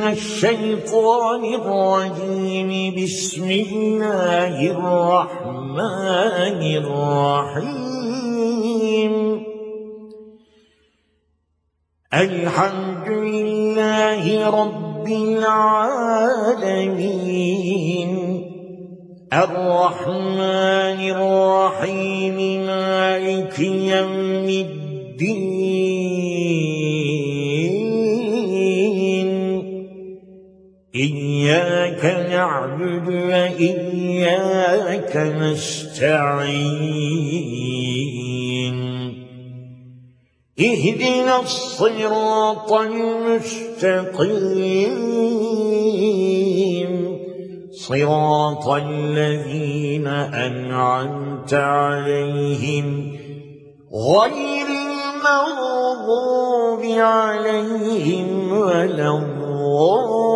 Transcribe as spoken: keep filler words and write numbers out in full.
الشيطان الرجيم. بسم الله الرحمن الرحيم. الحمد لله رب العالمين، الرحمن الرحيم، مالك يوم الدين. إياك نعبد وإياك نستعين. اهدنا الصراط المستقيم، صراط الذين أنعمت عليهم غير المغضوب عليهم ولا الضالين.